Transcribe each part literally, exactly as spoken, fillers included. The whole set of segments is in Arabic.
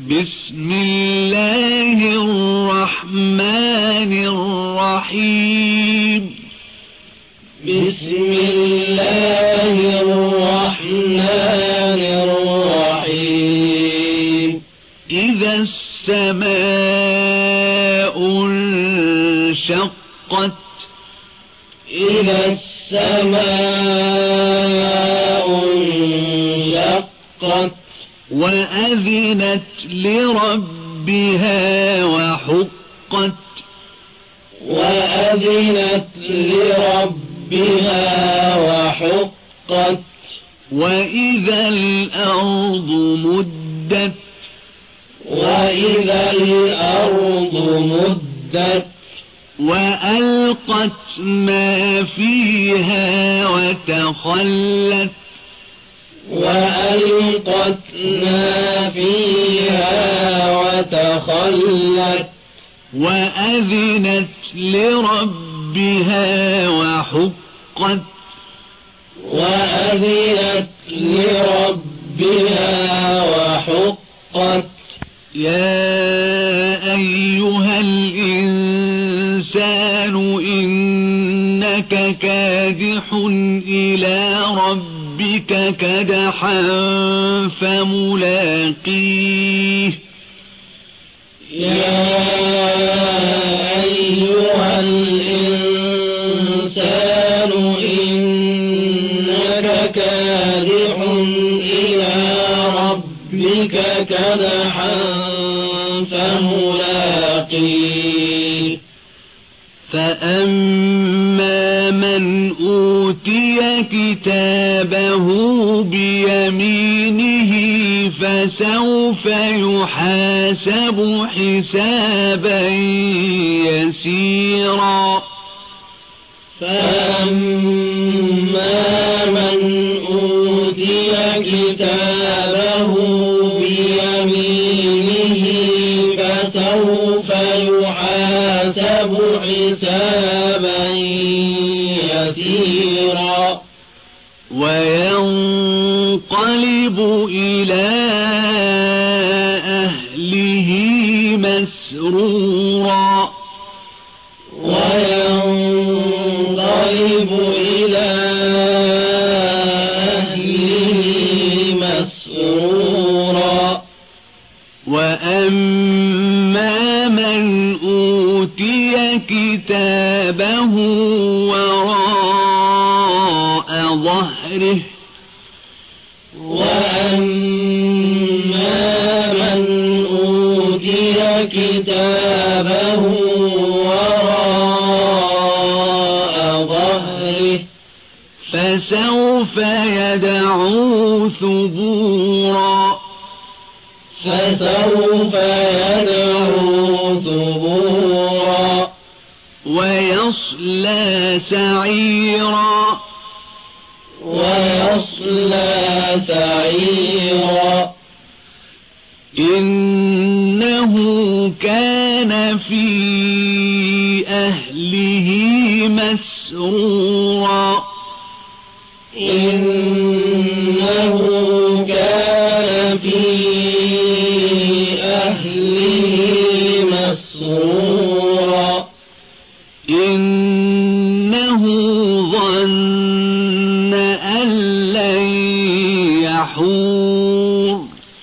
بسم الله الرحمن الرحيم بسم الله الرحمن الرحيم إذا السماء انشقت إذا السماء انشقت وأذنت لربها وحقت وأذنت لربها وحقت وإذا الأرض مدت وإذا الأرض مدت وألقت ما فيها وتخلت وألقت ما فيها وتخلت وأذنت لربها وحقت وأذنت لربها وحقت يا أيها الإنسان إنك كادح إلى ربك كدحا فملاقيه يا أيها الإنسان إنك كادح إلى ربك كدحا فملاقيه فأما من أوتي كتابه بيمينه فسوف يحاسب حسابا يسيرا فأما من أوتي كتابه بيمينه فسوف يحاسب حسابا يسيرا وينقلب إلى أهله مسرورا وينقلب إلى أهله مسرورا وأما من أوتي كتابه وراء ظهره وأما من أوتي كتابه وراء ظهره فسوف يدعو ثبورا فسوف يدعو ثبورا ويصلى سعيرا ويصلى سعيرا إنه كان في أهله مسرورا إنه كان في أهله مسرورا إنه ظن أن لن يحور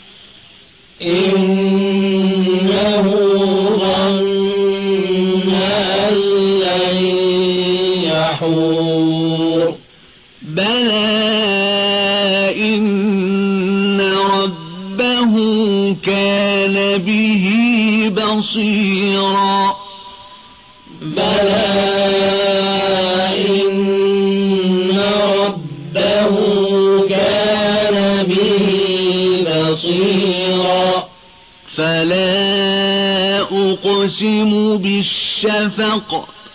إنه ظن أن لن يحور بلى إن ربه كان به بصيرا بلى إن ربه كان به بصيرا فلا أقسم بالشفق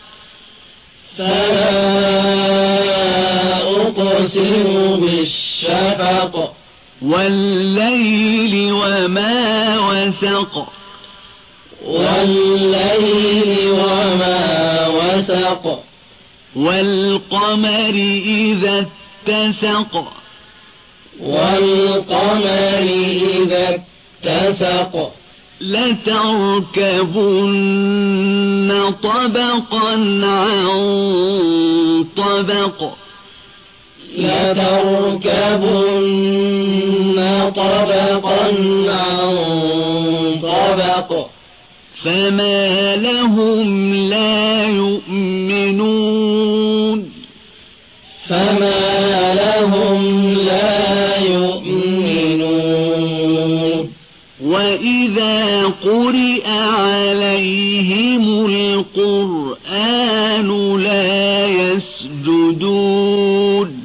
فلا أقسم بالشفق والليل وما وسق والليل وما وسق والقمر إذا اتسق والقمر إذا واتسق لتركبن طبقا عن طبق لتركبن طبقا عن طبق فما لهم لا يؤمنون فما لهم لا يؤمنون وإذا قرئ عليهم القرآن لا يسجدون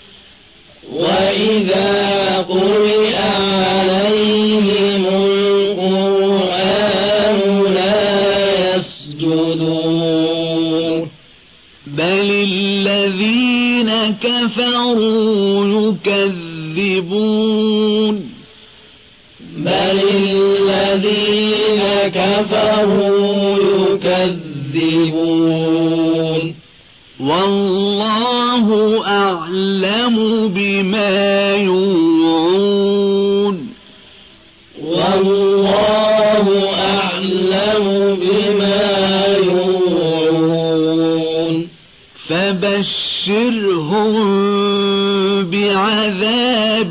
وإذا قرئ عليهم القرآن لا يسجدون بل الذين كفروا يكذبون بل الذين كفروا يكذبون والله أعلم بما يوعون والله أعلم بما يوعون فبشرهم بعذاب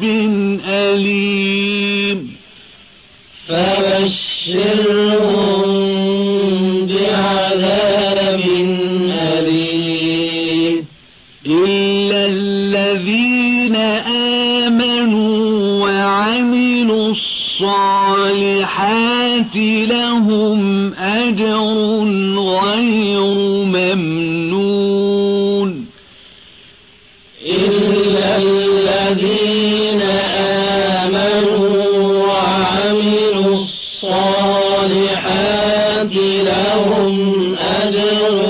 أليم فبشرهم بعذاب أليم إلا الذين آمنوا وعملوا الصالحات لهم أجر غير ممنون إلا الذين آمنوا وعملوا الصالحات لهم أجر